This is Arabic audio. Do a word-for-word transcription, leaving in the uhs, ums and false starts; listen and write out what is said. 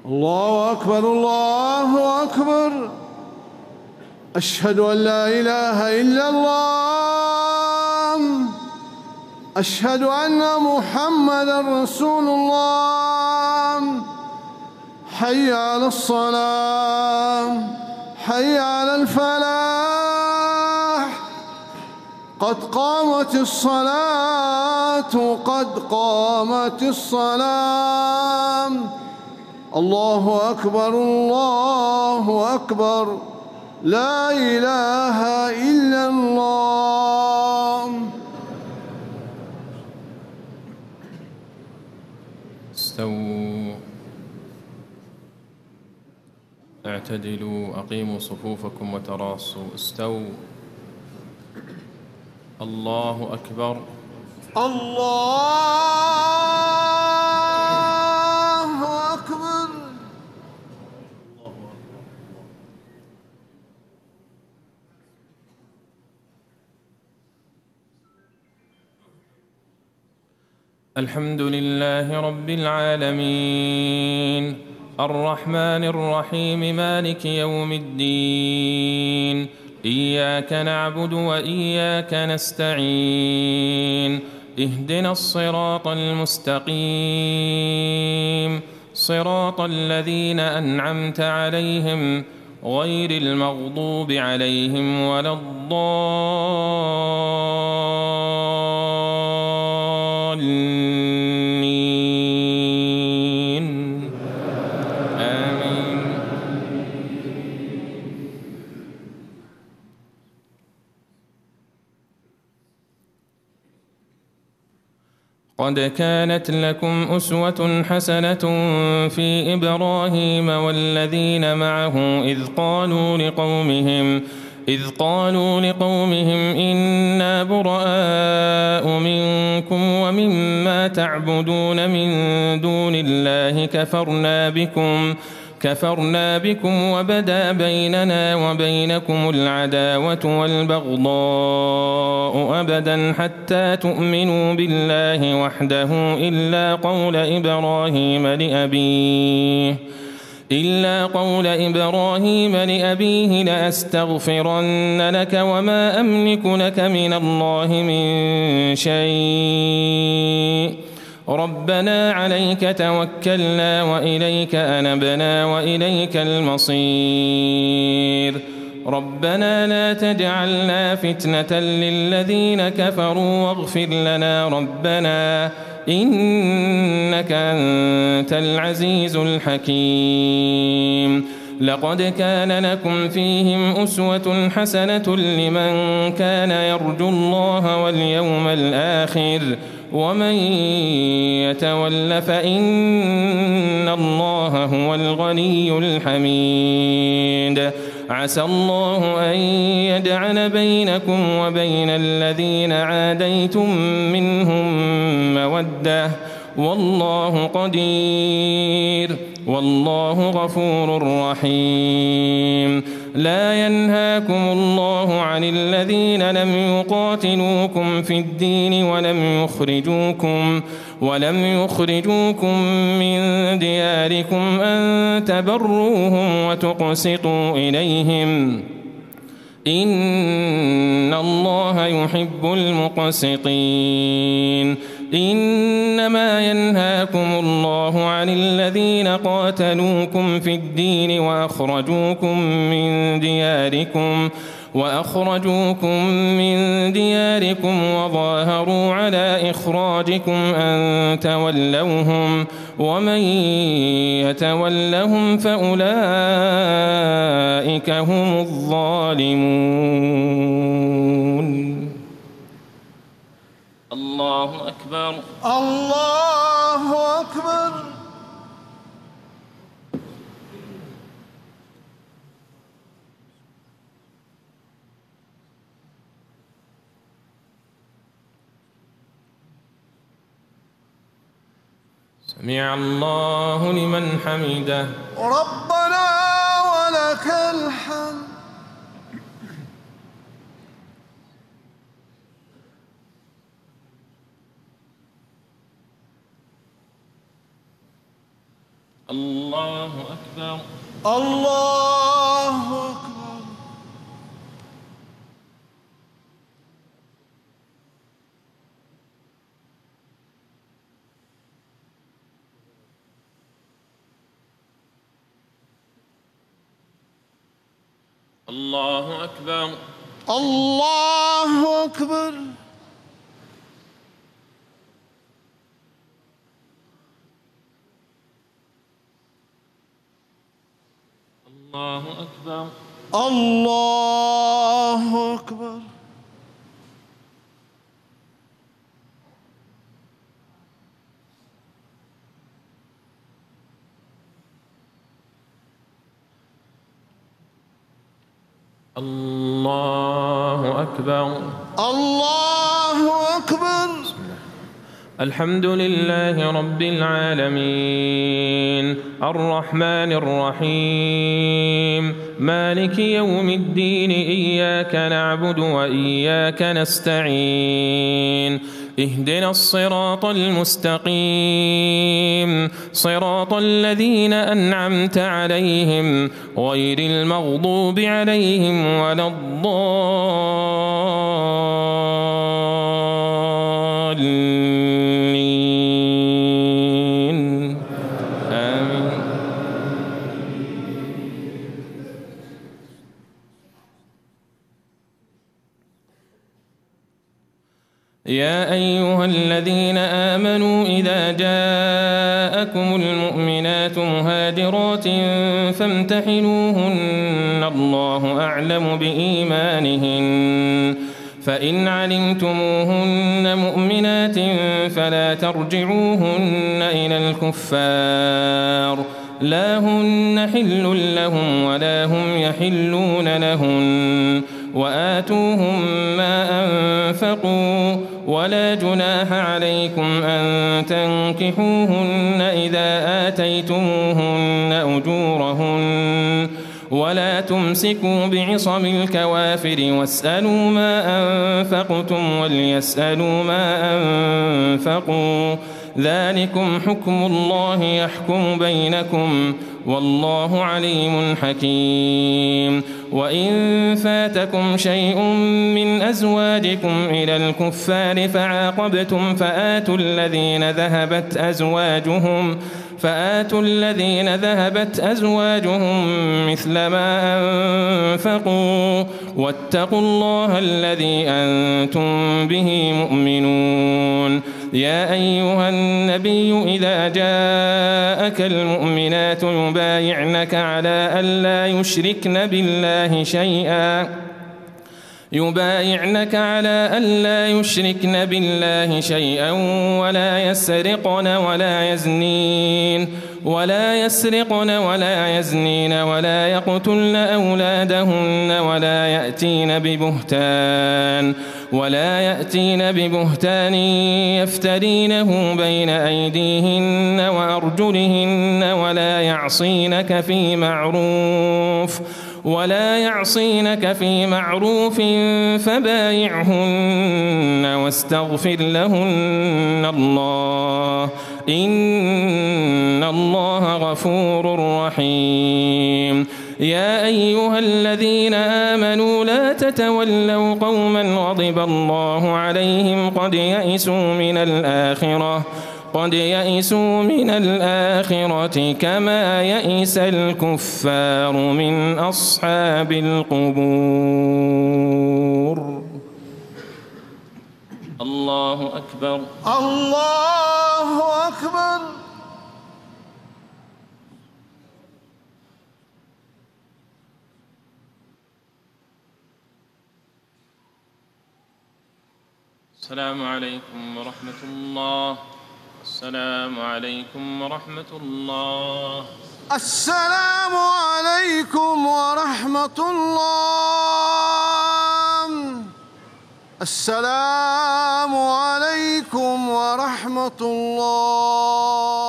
الله أكبر الله أكبر. أشهد أن لا إله إلا الله. أشهد أن محمدًا رسول الله. حي على الصلاة، حي على الفلاح، قد قامت الصلاة، قد قامت الصلاة. الله أكبر الله أكبر. لا إله إلا الله. استووا، اعتدلوا، أقيموا صفوفكم وتراصوا. استووا. الله أكبر. الله أكبر. الحمد لله رب العالمين، الرحمن الرحيم، مالك يوم الدين. إياك نعبد وإياك نستعين. اهدنا الصراط المستقيم، صراط الذين أنعمت عليهم غير المغضوب عليهم ولا الضالين. آمين. قد كانت لكم أسوة حسنة في إبراهيم والذين معه إذ قالوا لقومهم إذ قالوا لقومهم إنا براء منكم ومما تعبدون من دون الله كفرنا بكم كفرنا بكم وبدا بيننا وبينكم العداوة والبغضاء أبدا حتى تؤمنوا بالله وحده إلا قول إبراهيم لأبيه إلا قول إبراهيم لأبيه لأستغفرن لك وما أملك لك من الله من شيء ربنا عليك توكلنا وإليك أنبنا وإليك المصير ربنا لا تجعلنا فتنة للذين كفروا واغفر لنا ربنا إنك أنت العزيز الحكيم. لقد كان لكم فيهم أسوة حسنة لمن كان يرجو الله واليوم الآخر ومن يتول فإن الله هو الغني الحميد. عسى الله أن يجعل بينكم وبين الذين عاديتم منهم مودة والله قدير والله غفور رحيم. لا ينهاكم الله عن الذين لم يقاتلوكم في الدين ولم يخرجوكم ولم يخرجوكم من دياركم أن تبروهم وتقسطوا إليهم إن الله يحب المقسطين. إنما ينهاكم الله عن الذين قاتلوكم في الدين وأخرجوكم من دياركم وأخرجوكم من دياركم وظاهروا على إخراجكم أن تولوهم ومن يتولهم فأولئك هم الظالمون. الله أكبر. الله أكبر. سمع الله لمن حمده. ربنا ولك الحمد. الله أكبر. الله أكبر. الله أكبر. الله أكبر. الله أكبر. الله أكبر. الله أكبر. الله أكبر. الحمد لله رب العالمين الرحمن الرحيم مالك يوم الدين إياك نعبد وإياك نستعين اهدنا الصراط المستقيم صراط الذين أنعمت عليهم غير المغضوب عليهم ولا الضالين آمين. يا أيها الذين آمنوا إذا جاءكم المؤمنات مهاجرات فامتحنوهن الله أعلم بإيمانهن فإن علمتموهن مؤمنات فلا ترجعوهن إلى الكفار لا هن حل لهم ولا هم يحلون لهن وآتوهم ما أنفقوا ولا جناح عليكم أن تنكحوهن إذا آتيتموهن أجورهن ولا تمسكوا بعصم الكوافر واسألوا ما أنفقتم وليسألوا ما أنفقوا ذلكم حكم الله يحكم بينكم والله عليم حكيم. وإن فاتكم شيء من أزواجكم إلى الكفار فعاقبتم فآتوا الذين ذهبت أزواجهم فآتوا الذين ذهبت أزواجهم مثل ما أنفقوا واتقوا الله الذي أنتم به مؤمنون. يا أيها النبي إذا جاءك المؤمنات يبايعنك على ألا يشركن بالله شيئا يبايعنك على ألا يشركن بالله شيئا ولا يسرقن ولا يزنين ولا يسرقن ولا يزنين ولا يقتلن أولادهن ولا يأتين ببهتان ولا يأتين ببهتان يفترينه بين أيديهن وأرجلهن ولا يعصينك في معروف ولا يعصينك في معروف فبايعهن واستغفر لهن الله إن الله غفور رحيم. يا أيها الذين آمنوا لا تتولوا قوما غضب الله عليهم قد يئسوا من الآخرة قد يئسوا من الآخرة كما يئس الكفار من أصحاب القبور. الله أكبر. الله أكبر. السلام عليكم ورحمة الله. السلام عليكم ورحمة الله. السلام عليكم ورحمة الله. السلام عليكم ورحمة الله.